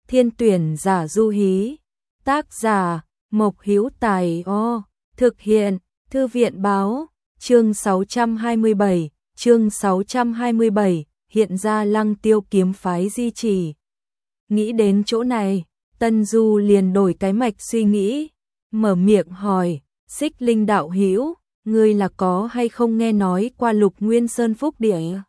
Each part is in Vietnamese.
Thiên tuyển giả du hí. Tác giả Mộc Hữu Tài. Thực hiện Thư viện báo. Chương 627, hiện ra Lăng Tiêu kiếm phái di chỉ. Nghĩ đến chỗ này, Tân Du liền đổi cái mạch suy nghĩ, mở miệng hỏi, Xích Linh đạo hữu, ngươi là có hay không nghe nói qua Lục Nguyên Sơn Phúc Địa?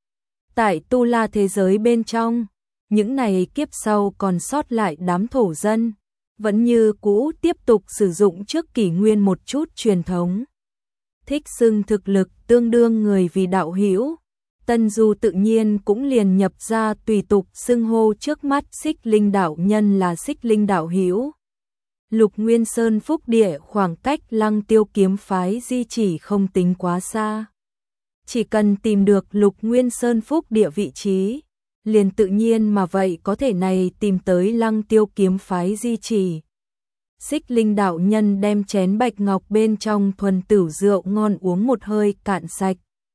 Tại Tu La thế giới bên trong, những này kiếp sau còn sót lại đám thổ dân, vẫn như cũ tiếp tục sử dụng trước kỷ nguyên một chút truyền thống. Thích xưng thực lực tương đương người vì đạo hữu, Tân Du tự nhiên cũng liền nhập ra tùy tục xưng hô trước mắt Xích Linh đạo nhân là Xích Linh đạo hữu. Lục Nguyên Sơn Phúc Địa khoảng cách Lăng Tiêu kiếm phái di chỉ không tính quá xa. Chỉ cần tìm được Lục Nguyên Sơn Phúc Địa vị trí, liền tự nhiên mà vậy có thể này tìm tới Lăng Tiêu kiếm phái di chỉ. Xích Linh đạo nhân đem chén bạch ngọc bên trong thuần tửu rượu ngon uống một hơi cạn sạch.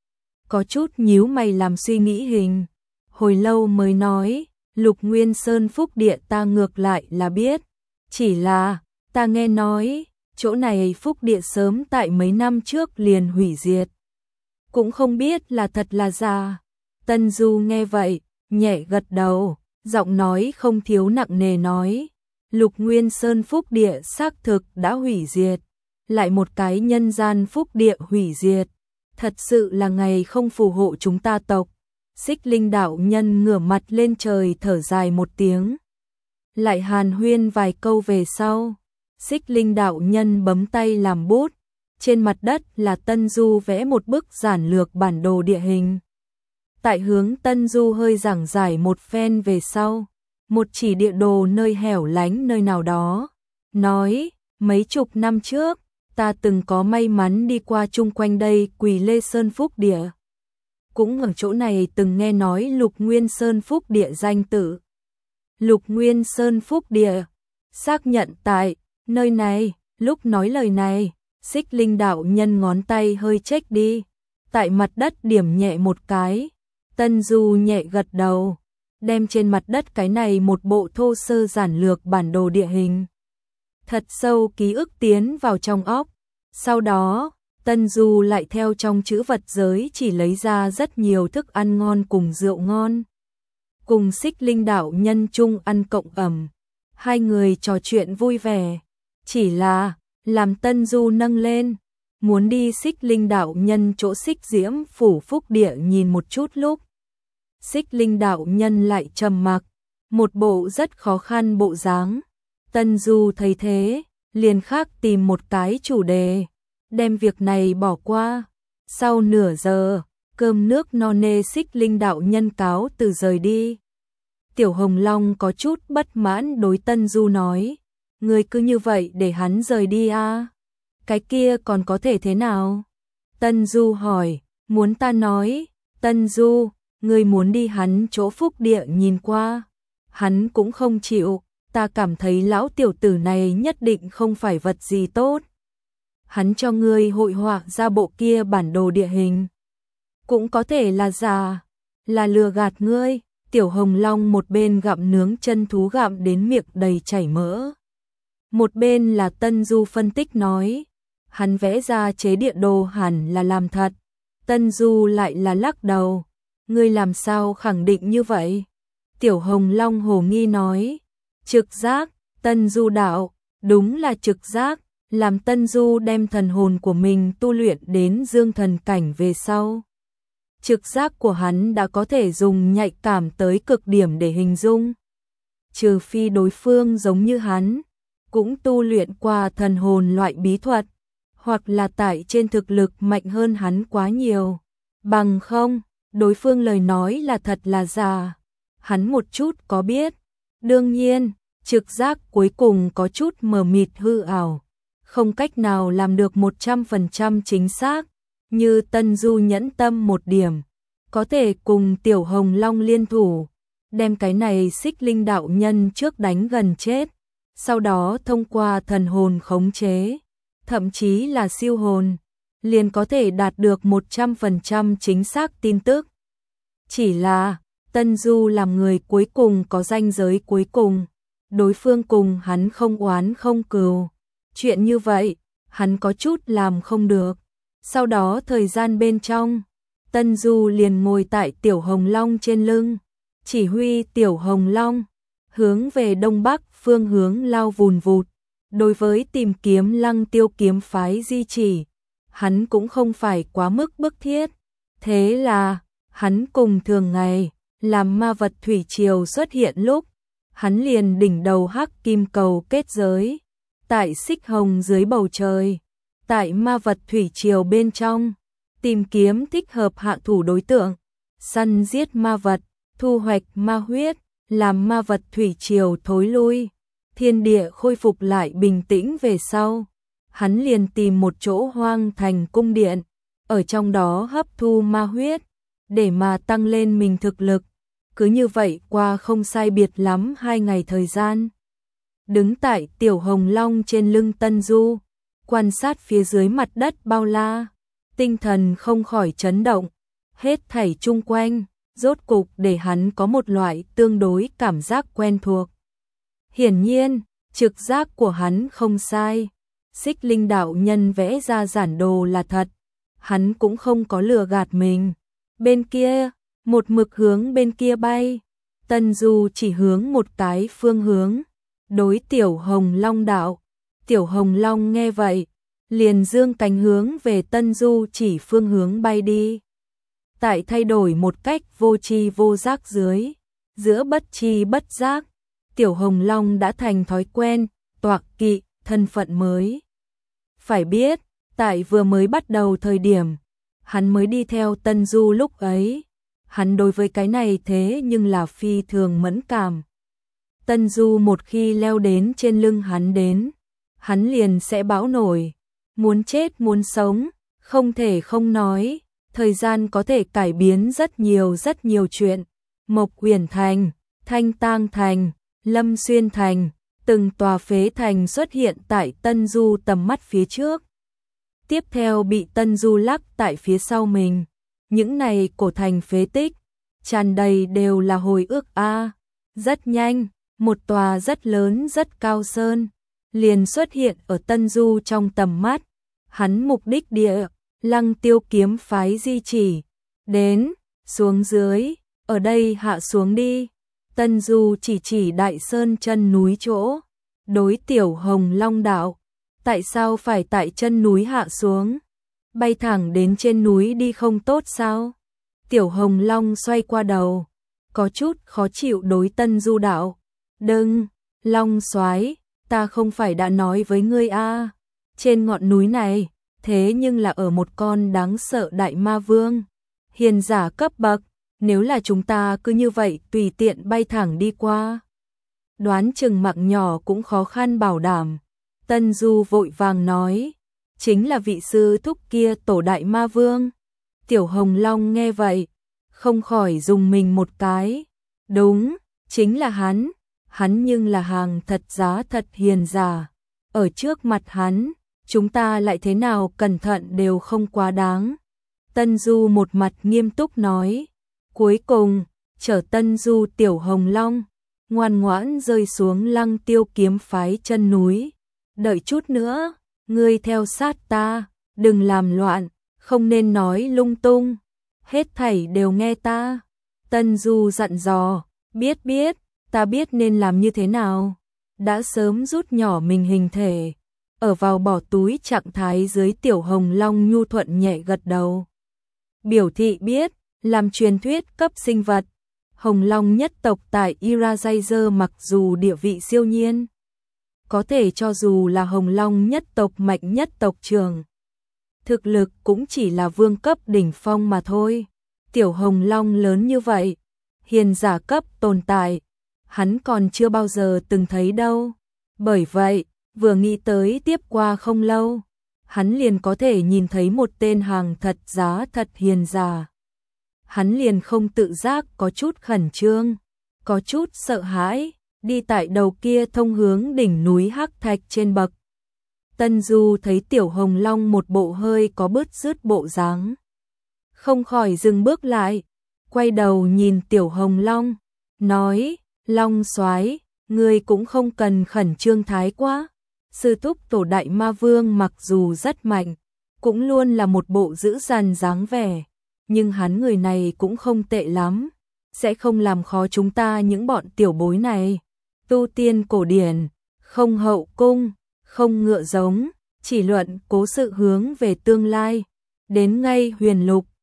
Có chút nhíu mày làm suy nghĩ hình. Hồi lâu mới nói, Lục Nguyên Sơn Phúc Địa ta ngược lại là biết. Chỉ là, ta nghe nói, chỗ này Phúc Địa sớm tại mấy năm trước liền hủy diệt. Cũng không biết là thật là giả. Tân Du nghe vậy, nhẹ gật đầu, giọng nói không thiếu nặng nề nói. Lục Nguyên Sơn Phúc Địa xác thực đã hủy diệt, lại một cái nhân gian Phúc Địa hủy diệt, thật sự là ngày không phù hộ chúng ta tộc. Xích Linh đạo nhân ngửa mặt lên trời thở dài một tiếng, lại hàn huyên vài câu về sau, Xích Linh đạo nhân bấm tay làm bút, trên mặt đất là Tân Du vẽ một bức giản lược bản đồ địa hình. Tại hướng Tân Du hơi giảng giải một phen về sau, một chỉ địa đồ nơi hẻo lánh nơi nào đó, nói, mấy chục năm trước, ta từng có may mắn đi qua chung quanh đây Quỳ Lê Sơn Phúc Địa. Cũng ở chỗ này từng nghe nói Lục Nguyên Sơn Phúc Địa danh tự. Lục Nguyên Sơn Phúc Địa, xác nhận tại nơi này. Lúc nói lời này, Xích Linh đạo nhân ngón tay hơi chếch đi, tại mặt đất điểm nhẹ một cái. Tân Du nhẹ gật đầu, đem trên mặt đất cái này một bộ thô sơ giản lược bản đồ địa hình. Thật sâu ký ức tiến vào trong óc. Sau đó, Tân Du lại theo trong chữ vật giới chỉ lấy ra rất nhiều thức ăn ngon cùng rượu ngon. Cùng Xích Linh đạo nhân chung ăn cộng ẩm. Hai người trò chuyện vui vẻ. Chỉ là, làm Tân Du nâng lên, muốn đi Xích Linh đạo nhân chỗ Xích Diễm phủ Phúc Địa nhìn một chút lúc. Xích Linh đạo nhân lại trầm mặc, một bộ rất khó khăn bộ dáng. Tân Du thấy thế, liền khác tìm một cái chủ đề, đem việc này bỏ qua. Sau nửa giờ, cơm nước no nê Xích Linh đạo nhân cáo từ rời đi. Tiểu Hồng Long có chút bất mãn đối Tân Du nói, ngươi cứ như vậy để hắn rời đi à? Cái kia còn có thể thế nào? Tân Du hỏi, muốn ta nói, Tân Du, ngươi muốn đi hắn chỗ Phúc Địa nhìn qua. Hắn cũng không chịu, ta cảm thấy lão tiểu tử này nhất định không phải vật gì tốt. Hắn cho ngươi hội họa ra bộ kia bản đồ địa hình. Cũng có thể là giả, là lừa gạt ngươi. Tiểu Hồng Long một bên gặm nướng chân thú gặm đến miệng đầy chảy mỡ. Một bên là Tân Du phân tích nói, hắn vẽ ra chế địa đồ hẳn là làm thật. Tân Du lại là lắc đầu, ngươi làm sao khẳng định như vậy? Tiểu Hồng Long hồ nghi nói, trực giác. Tân Du đạo, đúng là trực giác. Làm Tân Du đem thần hồn của mình tu luyện đến dương thần cảnh về sau, trực giác của hắn đã có thể dùng nhạy cảm tới cực điểm để hình dung. Trừ phi đối phương giống như hắn, cũng tu luyện qua thần hồn loại bí thuật, hoặc là tại trên thực lực mạnh hơn hắn quá nhiều. Bằng không, đối phương lời nói là thật là giả, hắn một chút có biết. Đương nhiên, trực giác cuối cùng có chút mờ mịt hư ảo, không cách nào làm được 100% chính xác. Như Tân Du nhẫn tâm một điểm, có thể cùng Tiểu Hồng Long liên thủ, đem cái này Xích Linh đạo nhân trước đánh gần chết, sau đó thông qua thần hồn khống chế, thậm chí là siêu hồn, liền có thể đạt được 100% chính xác tin tức. Chỉ là, Tân Du làm người cuối cùng có ranh giới cuối cùng, đối phương cùng hắn không oán không cừu. Chuyện như vậy, hắn có chút làm không được. Sau đó thời gian bên trong, Tân Du liền ngồi tại Tiểu Hồng Long trên lưng, chỉ huy Tiểu Hồng Long hướng về đông bắc phương hướng lao vùn vụt. Đối với tìm kiếm Lăng Tiêu kiếm phái di chỉ, hắn cũng không phải quá mức bức thiết. Thế là, hắn cùng thường ngày, làm ma vật thủy triều xuất hiện lúc, hắn liền đỉnh đầu hắc kim cầu kết giới, tại xích hồng dưới bầu trời, tại ma vật thủy triều bên trong, tìm kiếm thích hợp hạ thủ đối tượng, săn giết ma vật, thu hoạch ma huyết, làm ma vật thủy triều thối lui, thiên địa khôi phục lại bình tĩnh về sau. Hắn liền tìm một chỗ hoang thành cung điện, ở trong đó hấp thu ma huyết, để mà tăng lên mình thực lực. Cứ như vậy qua không sai biệt lắm 2 ngày thời gian. Đứng tại Tiểu Hồng Long trên lưng Tân Du, quan sát phía dưới mặt đất bao la, tinh thần không khỏi chấn động, hết thảy chung quanh, rốt cục để hắn có một loại tương đối cảm giác quen thuộc. Hiển nhiên, trực giác của hắn không sai, Xích Linh đạo nhân vẽ ra giản đồ là thật, hắn cũng không có lừa gạt mình. Bên kia, một mực hướng bên kia bay, Tân Du chỉ hướng một cái phương hướng, đối Tiểu Hồng Long đạo. Tiểu Hồng Long nghe vậy, liền dương cánh hướng về Tân Du chỉ phương hướng bay đi. Tại thay đổi một cách vô tri vô giác dưới, giữa bất tri bất giác, Tiểu Hồng Long đã thành thói quen, toạc kỵ, thân phận mới. Phải biết, tại vừa mới bắt đầu thời điểm, hắn mới đi theo Tân Du lúc ấy, hắn đối với cái này thế nhưng là phi thường mẫn cảm. Tân Du một khi leo đến trên lưng hắn đến, hắn liền sẽ bão nổi, muốn chết muốn sống, không thể không nói, thời gian có thể cải biến rất nhiều chuyện. Mộc Uyển Thành, Thanh Tang Thành, Lâm Xuyên Thành, từng tòa phế thành xuất hiện tại Tân Du tầm mắt phía trước. Tiếp theo bị Tân Du lắc tại phía sau mình. Những này cổ thành phế tích, tràn đầy đều là hồi ức a. Rất nhanh, một tòa rất lớn rất cao sơn liền xuất hiện ở Tân Du trong tầm mắt. Hắn mục đích địa, Lăng Tiêu kiếm phái di chỉ. Đến, xuống dưới, ở đây hạ xuống đi. Tân Du chỉ đại sơn chân núi chỗ. Đối Tiểu Hồng Long đạo, tại sao phải tại chân núi hạ xuống? Bay thẳng đến trên núi đi không tốt sao? Tiểu Hồng Long xoay qua đầu, có chút khó chịu đối Tân Du đạo. Đừng, Long soái, ta không phải đã nói với ngươi a, trên ngọn núi này, thế nhưng là ở một con đáng sợ đại ma vương, hiền giả cấp bậc, nếu là chúng ta cứ như vậy tùy tiện bay thẳng đi qua, đoán chừng mạng nhỏ cũng khó khăn bảo đảm. Tân Du vội vàng nói, chính là vị sư thúc kia tổ đại ma vương. Tiểu Hồng Long nghe vậy, không khỏi dùng mình một cái. Đúng, chính là hắn nhưng là hàng thật giá thật hiền giả. Ở trước mặt hắn, chúng ta lại thế nào cẩn thận đều không quá đáng. Tân Du một mặt nghiêm túc nói. Cuối cùng, chở Tân Du Tiểu Hồng Long, ngoan ngoãn rơi xuống Lăng Tiêu kiếm phái chân núi. Đợi chút nữa, ngươi theo sát ta, đừng làm loạn, không nên nói lung tung, hết thảy đều nghe ta. Tân Du dặn dò, biết, ta biết nên làm như thế nào. Đã sớm rút nhỏ mình hình thể, ở vào bỏ túi trạng thái dưới Tiểu Hồng Long nhu thuận nhẹ gật đầu. Biểu thị biết, làm truyền thuyết cấp sinh vật, Hồng Long nhất tộc tại Irajazer mặc dù địa vị siêu nhiên, có thể cho dù là Hồng Long nhất tộc mạnh nhất tộc trưởng, thực lực cũng chỉ là vương cấp đỉnh phong mà thôi. Tiểu Hồng Long lớn như vậy, hiền giả cấp tồn tại, hắn còn chưa bao giờ từng thấy đâu. Bởi vậy, vừa nghĩ tới tiếp qua không lâu, hắn liền có thể nhìn thấy một tên hàng thật giá thật hiền giả. Hắn liền không tự giác có chút khẩn trương, có chút sợ hãi, đi tại đầu kia thông hướng đỉnh núi Hắc Thạch trên bậc. Tân Du thấy Tiểu Hồng Long một bộ hơi có bứt rứt bộ dáng, không khỏi dừng bước lại, quay đầu nhìn Tiểu Hồng Long, nói, Long soái, Ngươi cũng không cần khẩn trương thái quá. Sư thúc tổ Đại Ma Vương mặc dù rất mạnh, cũng luôn là một bộ dữ dằn dáng vẻ, nhưng hắn người này cũng không tệ lắm, sẽ không làm khó chúng ta những bọn tiểu bối này. Tu tiên cổ điển, không hậu cung, không ngựa giống, chỉ luận cố sự hướng về tương lai. Đến ngay huyền lục,